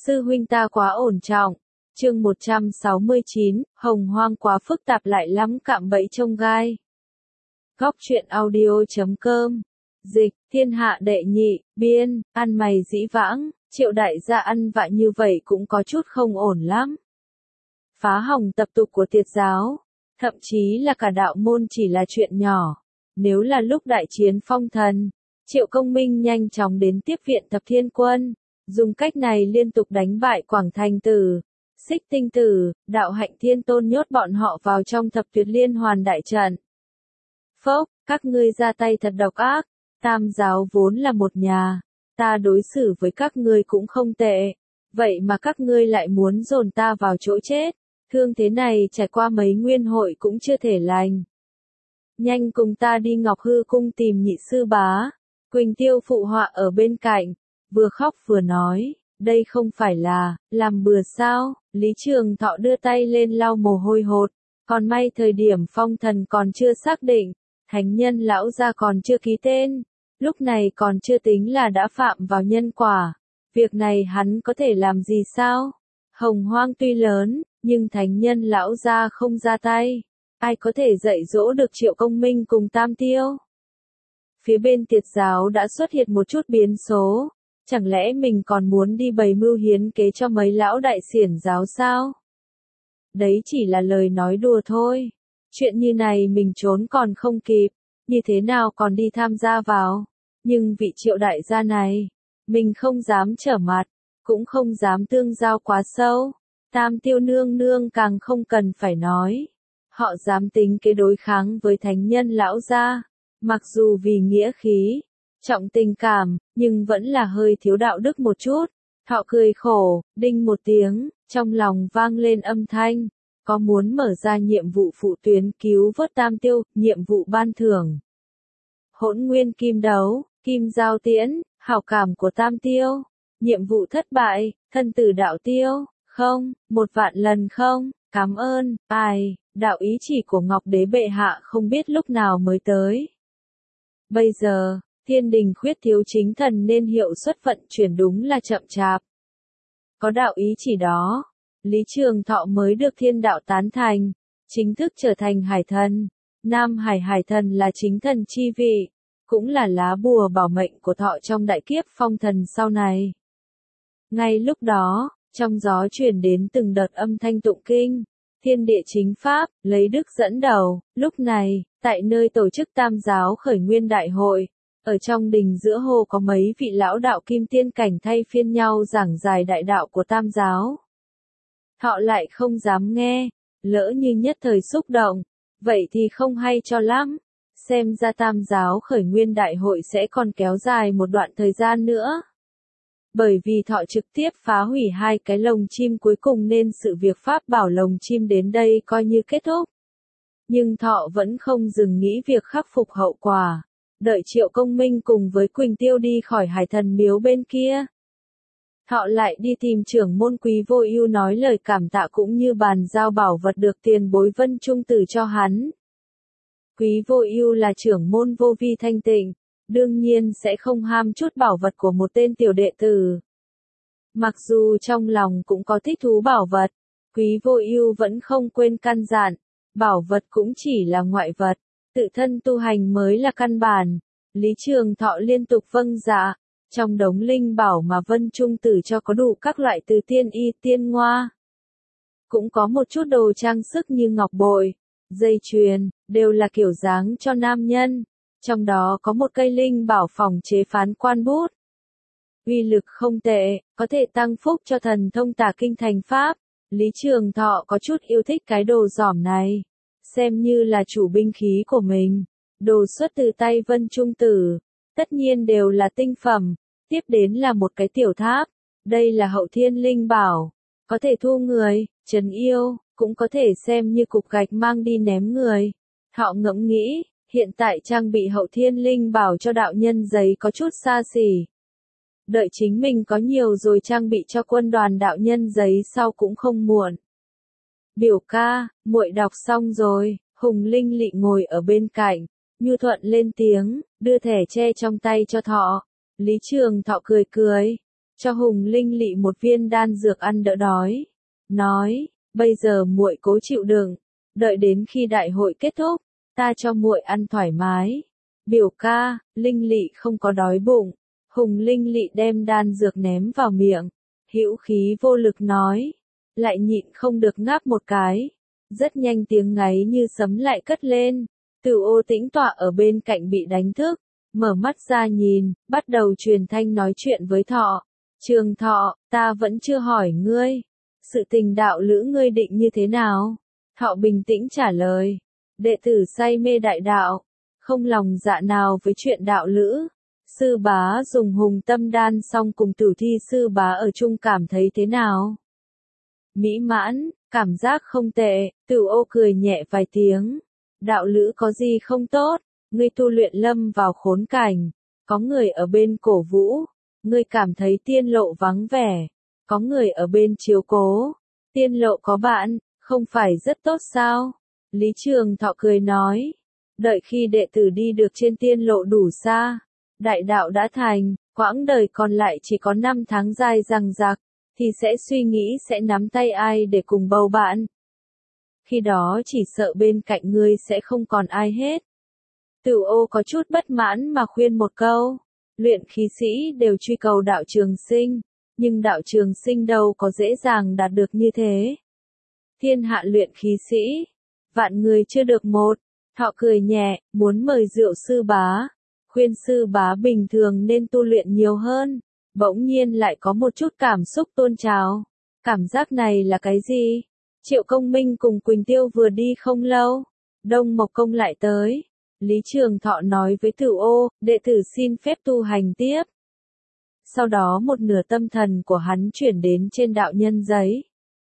Sư huynh ta quá ổn trọng. Chương 169, Hồng Hoang quá phức tạp lại lắm cạm bẫy trông gai. Góc truyện audio.com. Dịch, thiên hạ đệ nhị, biên, ăn mày dĩ vãng, Triệu đại gia ăn vạ như vậy cũng có chút không ổn lắm. Phá hỏng tập tục của Tiệt giáo, thậm chí là cả đạo môn chỉ là chuyện nhỏ. Nếu là lúc đại chiến phong thần, Triệu Công Minh nhanh chóng đến tiếp viện Thập Thiên Quân, dùng cách này liên tục đánh bại Quảng Thành Tử, Xích Tinh Tử, Đạo Hạnh Thiên Tôn, nhốt bọn họ vào trong Thập Tuyệt Liên Hoàn đại trận. Phốc, các ngươi ra tay thật độc ác, Tam giáo vốn là một nhà, ta đối xử với các ngươi cũng không tệ, vậy mà các ngươi lại muốn dồn ta vào chỗ chết, thương thế này trải qua mấy nguyên hội cũng chưa thể lành. Nhanh cùng ta đi Ngọc Hư Cung tìm Nhị sư bá. Quỳnh Tiêu phụ họa ở bên cạnh, vừa khóc vừa nói, đây không phải là, làm bừa sao? Lý Trường Thọ đưa tay lên lau mồ hôi hột, còn may thời điểm phong thần còn chưa xác định, thánh nhân lão gia còn chưa ký tên, lúc này còn chưa tính là đã phạm vào nhân quả, việc này hắn có thể làm gì sao? Hồng Hoang tuy lớn, nhưng thánh nhân lão gia không ra tay, ai có thể dạy dỗ được Triệu Công Minh cùng Tam Tiêu? Phía bên Tiệt giáo đã xuất hiện một chút biến số, chẳng lẽ mình còn muốn đi bày mưu hiến kế cho mấy lão đại xiển giáo sao? Đấy chỉ là lời nói đùa thôi, chuyện như này mình trốn còn không kịp, như thế nào còn đi tham gia vào, nhưng vị Triệu đại gia này, mình không dám trở mặt, cũng không dám tương giao quá sâu, Tam Tiêu nương nương càng không cần phải nói, họ dám tính kế đối kháng với thánh nhân lão gia. Mặc dù vì nghĩa khí, trọng tình cảm, nhưng vẫn là hơi thiếu đạo đức một chút. Thọ cười khổ, đinh một tiếng, trong lòng vang lên âm thanh, có muốn mở ra nhiệm vụ phụ tuyến cứu vớt Tam Tiêu, nhiệm vụ ban thưởng. Hỗn nguyên kim đấu, kim giao tiễn, hảo cảm của Tam Tiêu, nhiệm vụ thất bại, thân tử đạo tiêu, không, 1.000.000 lần không, cảm ơn, ai, đạo ý chỉ của Ngọc Đế bệ hạ không biết lúc nào mới tới. Bây giờ, thiên đình khuyết thiếu chính thần nên hiệu suất vận chuyển đúng là chậm chạp. Có đạo ý chỉ đó, Lý Trường Thọ mới được thiên đạo tán thành, chính thức trở thành hải thần. Nam Hải hải thần là chính thần chi vị, cũng là lá bùa bảo mệnh của Thọ trong đại kiếp phong thần sau này. Ngay lúc đó, trong gió truyền đến từng đợt âm thanh tụng kinh. Thiên địa chính pháp, lấy đức dẫn đầu, lúc này, tại nơi tổ chức Tam giáo khởi nguyên đại hội, ở trong đình giữa hồ có mấy vị lão đạo kim tiên cảnh thay phiên nhau giảng giải đại đạo của Tam giáo. Thọ lại không dám nghe, lỡ như nhất thời xúc động, vậy thì không hay cho lắm, xem ra Tam giáo khởi nguyên đại hội sẽ còn kéo dài một đoạn thời gian nữa. Bởi vì Thọ trực tiếp phá hủy 2 cái lồng chim cuối cùng nên sự việc pháp bảo lồng chim đến đây coi như kết thúc. Nhưng Thọ vẫn không dừng nghĩ việc khắc phục hậu quả, đợi Triệu Công Minh cùng với Quỳnh Tiêu đi khỏi hải thần miếu bên kia. Thọ lại đi tìm trưởng môn Quý Vô Ưu nói lời cảm tạ cũng như bàn giao bảo vật được tiền bối Vân Trung Tử cho hắn. Quý Vô Ưu là trưởng môn vô vi thanh tịnh, đương nhiên sẽ không ham chút bảo vật của một tên tiểu đệ tử. Mặc dù trong lòng cũng có thích thú bảo vật, Quý Vô Ưu vẫn không quên căn dặn, bảo vật cũng chỉ là ngoại vật, tự thân tu hành mới là căn bản. Lý Trường Thọ liên tục vâng dạ, trong đống linh bảo mà Vân Trung Tử cho có đủ các loại từ tiên y tiên ngoa. Cũng có một chút đồ trang sức như ngọc bội, dây chuyền, đều là kiểu dáng cho nam nhân. Trong đó có một cây linh bảo phòng chế phán quan bút. Uy lực không tệ, có thể tăng phúc cho thần thông tả kinh thành pháp. Lý Trường Thọ có chút yêu thích cái đồ giỏm này. Xem như là chủ binh khí của mình. Đồ xuất từ tay Vân Trung Tử. Tất nhiên đều là tinh phẩm. Tiếp đến là một cái tiểu tháp. Đây là hậu thiên linh bảo. Có thể thu người, trấn yêu, cũng có thể xem như cục gạch mang đi ném người. Thọ ngẫm nghĩ. Hiện tại trang bị hậu thiên linh bảo cho đạo nhân giấy có chút xa xỉ. Đợi chính mình có nhiều rồi trang bị cho quân đoàn đạo nhân giấy sau cũng không muộn. Biểu ca, muội đọc xong rồi, Hùng Linh Lị ngồi ở bên cạnh, nhu thuận lên tiếng, đưa thẻ tre trong tay cho Thọ. Lý Trường Thọ cười cười. cho Hùng Linh Lị một viên đan dược ăn đỡ đói. Nói, bây giờ muội cố chịu đựng, đợi đến khi đại hội kết thúc, ta cho muội ăn thoải mái. Biểu ca, Linh Lị không có đói bụng. Hùng Linh Lị đem đan dược ném vào miệng, hữu khí vô lực nói, lại nhịn không được ngáp một cái. Rất nhanh tiếng ngáy như sấm lại cất lên. Từ Ô tĩnh tọa ở bên cạnh bị đánh thức, mở mắt ra nhìn, bắt đầu truyền thanh nói chuyện với Thọ. Trường Thọ, ta vẫn chưa hỏi ngươi, sự tình đạo lữ ngươi định như thế nào? Thọ bình tĩnh trả lời, đệ tử say mê đại đạo, không lòng dạ nào với chuyện đạo lữ. Sư bá dùng hùng tâm đan xong cùng Tử Thi sư bá ở chung cảm thấy thế nào? Mỹ mãn, cảm giác không tệ. Từ Ô cười nhẹ vài tiếng. Đạo lữ có gì không tốt, ngươi tu luyện lâm vào khốn cảnh, có người ở bên cổ vũ, ngươi cảm thấy tiên lộ vắng vẻ, có người ở bên chiếu cố, tiên lộ có bạn, không phải rất tốt sao? Lý Trường Thọ cười nói, đợi khi đệ tử đi được trên tiên lộ đủ xa, đại đạo đã thành, quãng đời còn lại chỉ có 5 tháng dài dằng dặc, thì sẽ suy nghĩ sẽ nắm tay ai để cùng bầu bạn. Khi đó chỉ sợ bên cạnh ngươi sẽ không còn ai hết. Tử Ô có chút bất mãn mà khuyên một câu, luyện khí sĩ đều truy cầu đạo trường sinh, nhưng đạo trường sinh đâu có dễ dàng đạt được như thế. Thiên hạ luyện khí sĩ, vạn người chưa được một. Thọ cười nhẹ, muốn mời rượu sư bá, khuyên sư bá bình thường nên tu luyện nhiều hơn, bỗng nhiên lại có một chút cảm xúc tôn trào. Cảm giác này là cái gì? Triệu Công Minh cùng Quỳnh Tiêu vừa đi không lâu, Đông Mộc Công lại tới. Lý Trường Thọ nói với Tử Ô, đệ tử xin phép tu hành tiếp. Sau đó một nửa tâm thần của hắn chuyển đến trên đạo nhân giấy.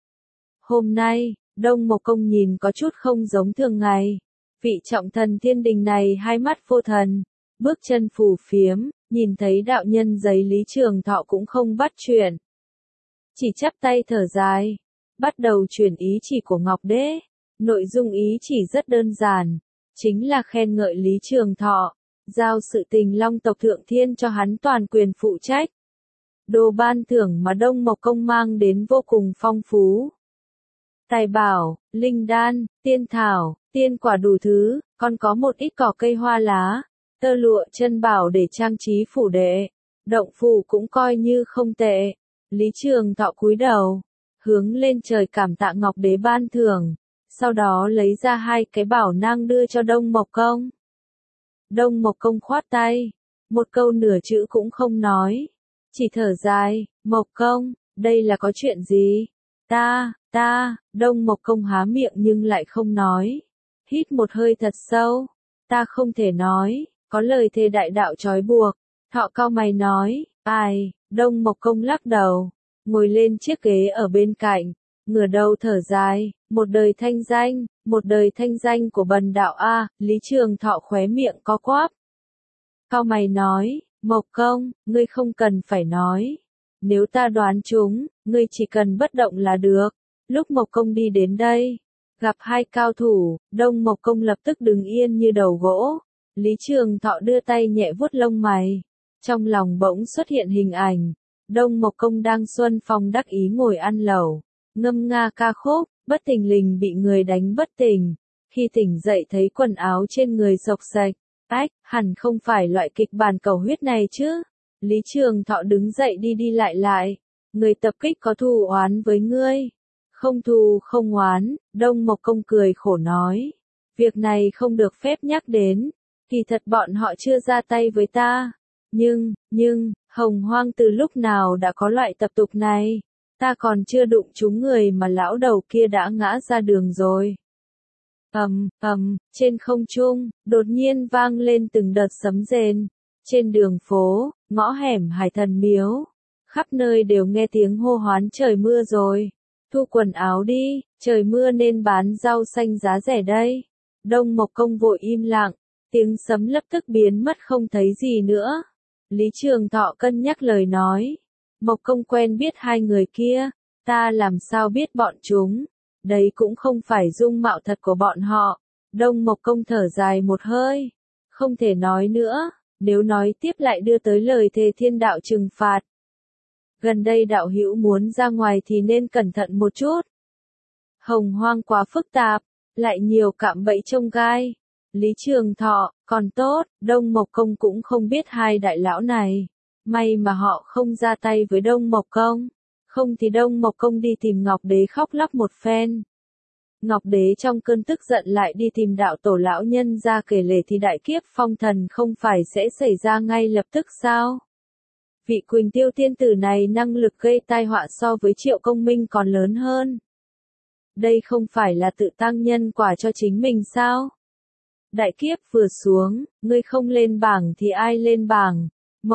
Hôm nay, Đông Mộc Công nhìn có chút không giống thường ngày. Vị trọng thần thiên đình này hai mắt vô thần, bước chân phù phiếm, nhìn thấy đạo nhân giấy Lý Trường Thọ cũng không bắt chuyện. Chỉ chắp tay thở dài, bắt đầu truyền ý chỉ của Ngọc Đế. Nội dung ý chỉ rất đơn giản, chính là khen ngợi Lý Trường Thọ, giao sự tình Long tộc Thượng Thiên cho hắn toàn quyền phụ trách. Đồ ban thưởng mà Đông Mộc Công mang đến vô cùng phong phú. Tài bảo, linh đan, tiên thảo, tiên quả đủ thứ, còn có một ít cỏ cây hoa lá, tơ lụa chân bảo để trang trí phủ đệ. Động phủ cũng coi như không tệ. Lý Trường Thọ cúi đầu, hướng lên trời cảm tạ Ngọc Đế ban thưởng, sau đó lấy ra 2 cái bảo nang đưa cho Đông Mộc Công. Đông Mộc Công khoát tay, một câu nửa chữ cũng không nói, chỉ thở dài, Mộc Công, đây là có chuyện gì? Đông Mộc Công há miệng nhưng lại không nói. Hít một hơi thật sâu, ta không thể nói, có lời thề đại đạo trói buộc. Thọ cau mày nói, ai? Đông Mộc Công lắc đầu, ngồi lên chiếc ghế ở bên cạnh, ngửa đầu thở dài, một đời thanh danh của bần đạo a. Lý Trường Thọ khóe miệng co quắp. Cau mày nói, Mộc Công, ngươi không cần phải nói. Nếu ta đoán chúng, ngươi chỉ cần bất động là được. Lúc Mộc Công đi đến đây, gặp 2 cao thủ, Đông Mộc Công lập tức đứng yên như đầu gỗ. Lý Trường Thọ đưa tay nhẹ vuốt lông mày, trong lòng bỗng xuất hiện hình ảnh. Đông Mộc Công đang xuân phong đắc ý ngồi ăn lẩu, ngâm nga ca khúc, bất thình lình bị người đánh bất tỉnh. Khi tỉnh dậy thấy quần áo trên người xộc xạch, hẳn không phải loại kịch bản cầu huyết này chứ. Lý Trường Thọ đứng dậy đi lại, người tập kích có thù oán với ngươi. Không thù không oán, Đông Mộc Công cười khổ nói. Việc này không được phép nhắc đến, kỳ thật bọn họ chưa ra tay với ta. Nhưng, Hồng Hoang từ lúc nào đã có loại tập tục này, ta còn chưa đụng trúng người mà lão đầu kia đã ngã ra đường rồi. Trên không trung, đột nhiên vang lên từng đợt sấm rền. Trên đường phố, ngõ hẻm Hải Thần Miếu, khắp nơi đều nghe tiếng hô hoán trời mưa rồi. Thu quần áo đi, trời mưa nên bán rau xanh giá rẻ đây. Đông Mộc Công vội im lặng, tiếng sấm lập tức biến mất không thấy gì nữa. Lý Trường Thọ cân nhắc lời nói. Mộc Công quen biết 2 người kia, ta làm sao biết bọn chúng, đấy cũng không phải dung mạo thật của bọn họ. Đông Mộc Công thở dài một hơi, không thể nói nữa, nếu nói tiếp lại đưa tới lời thề thiên đạo trừng phạt. Gần đây đạo hữu muốn ra ngoài thì nên cẩn thận một chút. Hồng hoang quá phức tạp, lại nhiều cạm bẫy chông gai. Lý Trường Thọ, còn tốt, Đông Mộc Công cũng không biết hai đại lão này. May mà họ không ra tay với Đông Mộc Công. Không thì Đông Mộc Công đi tìm Ngọc Đế khóc lóc một phen. Ngọc Đế trong cơn tức giận lại đi tìm đạo tổ lão nhân ra kể lể thì đại kiếp phong thần không phải sẽ xảy ra ngay lập tức sao? Vị Quỳnh Tiêu tiên tử này năng lực gây tai họa so với Triệu Công Minh còn lớn hơn. Đây không phải là tự tăng nhân quả cho chính mình sao? Đại kiếp vừa xuống, ngươi không lên bảng thì ai lên bảng?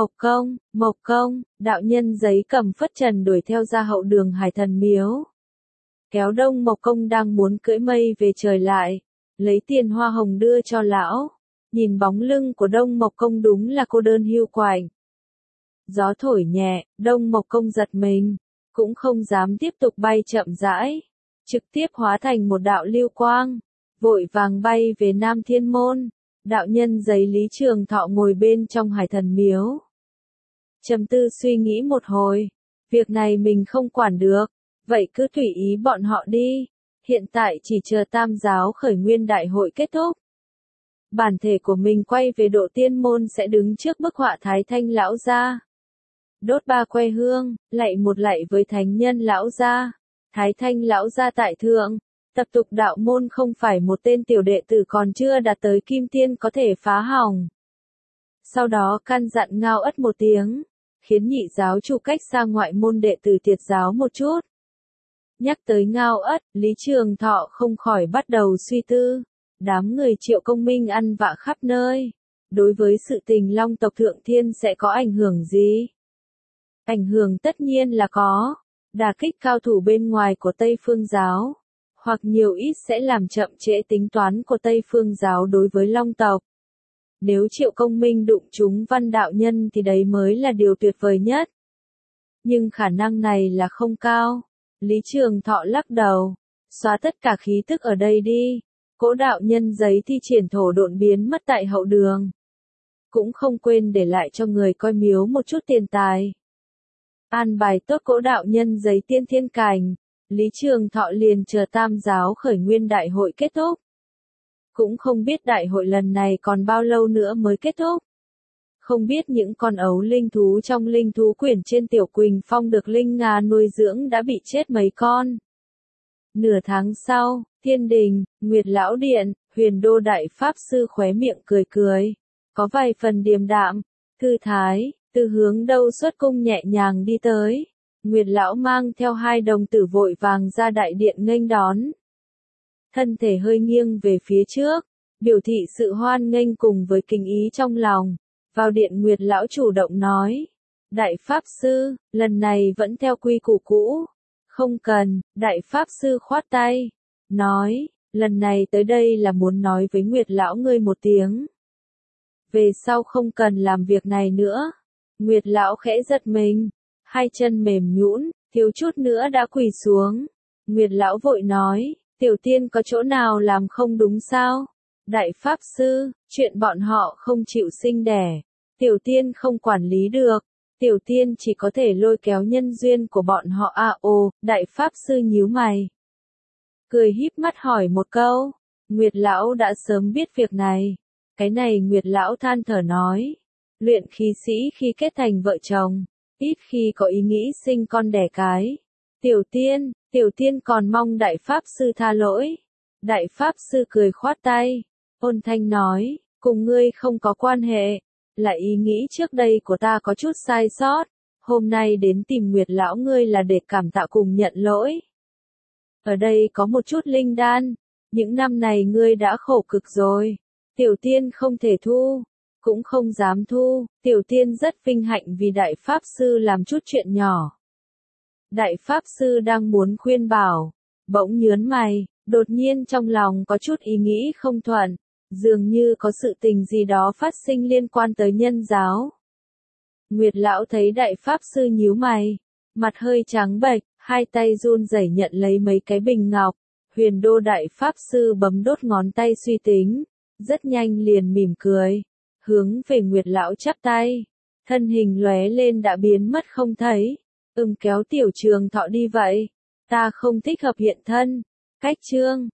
Mộc Công, đạo nhân giấy cầm phất trần đuổi theo ra hậu đường Hải Thần Miếu. Kéo Đông Mộc Công đang muốn cưỡi mây về trời lại, lấy tiền hoa hồng đưa cho lão. Nhìn bóng lưng của Đông Mộc Công đúng là cô đơn hiu quạnh. Gió thổi nhẹ, Đông Mộc Công giật mình, cũng không dám tiếp tục bay chậm rãi, trực tiếp hóa thành một đạo lưu quang, vội vàng bay về Nam Thiên Môn. Đạo nhân giấy Lý Trường Thọ ngồi bên trong Hải Thần Miếu. Trầm tư suy nghĩ một hồi, việc này mình không quản được, vậy cứ tùy ý bọn họ đi, hiện tại chỉ chờ Tam giáo khởi nguyên đại hội kết thúc. Bản thể của mình quay về Độ Tiên Môn sẽ đứng trước bức họa Thái Thanh lão gia. Đốt 3 que hương, lạy một lạy với thánh nhân lão gia. Thái Thanh lão gia tại thượng, tập tục đạo môn không phải một tên tiểu đệ tử còn chưa đạt tới kim tiên có thể phá hỏng. Sau đó căn dặn Ngao Ất một tiếng, khiến nhị giáo chủ cách xa ngoại môn đệ tử tiệt giáo một chút. Nhắc tới Ngao Ất, Lý Trường Thọ không khỏi bắt đầu suy tư. Đám người Triệu Công Minh ăn vạ khắp nơi. Đối với sự tình Long tộc Thượng Thiên sẽ có ảnh hưởng gì? Ảnh hưởng tất nhiên là có. Đả kích cao thủ bên ngoài của Tây Phương Giáo. Hoặc nhiều ít sẽ làm chậm trễ tính toán của Tây Phương Giáo đối với Long tộc. Nếu Triệu Công Minh đụng trúng Văn đạo nhân thì đấy mới là điều tuyệt vời nhất. Nhưng khả năng này là không cao. Lý Trường Thọ lắc đầu. Xóa tất cả khí tức ở đây đi. Cỗ đạo nhân giấy thi triển thổ độn biến mất tại hậu đường. Cũng không quên để lại cho người coi miếu một chút tiền tài. An bài tốt cỗ đạo nhân giấy tiên thiên cảnh. Lý Trường Thọ liền chờ Tam giáo khởi nguyên đại hội kết thúc. Cũng không biết đại hội lần này còn bao lâu nữa mới kết thúc. Không biết những con ấu linh thú trong linh thú quyển trên Tiểu Quỳnh Phong được Linh Ngà nuôi dưỡng đã bị chết mấy con. Nửa tháng sau, Thiên Đình, Nguyệt Lão Điện, Huyền Đô Đại Pháp Sư khóe miệng cười cười. Có vài phần điềm đạm, thư thái, từ hướng đâu xuất cung nhẹ nhàng đi tới. Nguyệt Lão mang theo 2 đồng tử vội vàng ra đại điện nghênh đón. Thân thể hơi nghiêng về phía trước, biểu thị sự hoan nghênh cùng với kính ý trong lòng. Vào điện Nguyệt Lão chủ động nói. Đại Pháp Sư, lần này vẫn theo quy củ cũ. Không cần, Đại Pháp Sư khoát tay. Nói, lần này tới đây là muốn nói với Nguyệt Lão ngươi một tiếng. Về sau không cần làm việc này nữa. Nguyệt Lão khẽ giật mình. 2 chân mềm nhũn, thiếu chút nữa đã quỳ xuống. Nguyệt Lão vội nói, Tiểu Tiên có chỗ nào làm không đúng sao? Đại Pháp Sư, chuyện bọn họ không chịu sinh đẻ. Tiểu Tiên không quản lý được. Tiểu Tiên chỉ có thể lôi kéo nhân duyên của bọn họ Đại Pháp Sư nhíu mày. Cười híp mắt hỏi một câu. Nguyệt Lão đã sớm biết việc này. Cái này Nguyệt Lão than thở nói. Luyện khí sĩ khi kết thành vợ chồng, ít khi có ý nghĩ sinh con đẻ cái. Tiểu Tiên còn mong Đại Pháp Sư tha lỗi. Đại Pháp Sư cười khoát tay. Ôn thanh nói, cùng ngươi không có quan hệ. Là ý nghĩ trước đây của ta có chút sai sót. Hôm nay đến tìm Nguyệt Lão ngươi là để cảm tạ cùng nhận lỗi. Ở đây có một chút linh đan. Những năm này ngươi đã khổ cực rồi. Tiểu Tiên không thể thu. Cũng không dám thu. Tiểu Tiên rất vinh hạnh vì Đại Pháp Sư làm chút chuyện nhỏ. Đại Pháp Sư đang muốn khuyên bảo. Bỗng nhớn mày. Đột nhiên trong lòng có chút ý nghĩ không thuận. Dường như có sự tình gì đó phát sinh liên quan tới nhân giáo. Nguyệt Lão thấy Đại Pháp Sư nhíu mày. Mặt hơi trắng bệch, 2 tay run rẩy nhận lấy mấy cái bình ngọc. Huyền Đô Đại Pháp Sư bấm đốt ngón tay suy tính. Rất nhanh liền mỉm cười. Hướng về Nguyệt Lão chắp tay. Thân hình lóe lên đã biến mất không thấy. Kéo Tiểu Trường Thọ đi vậy. Ta không thích hợp hiện thân. Cách chương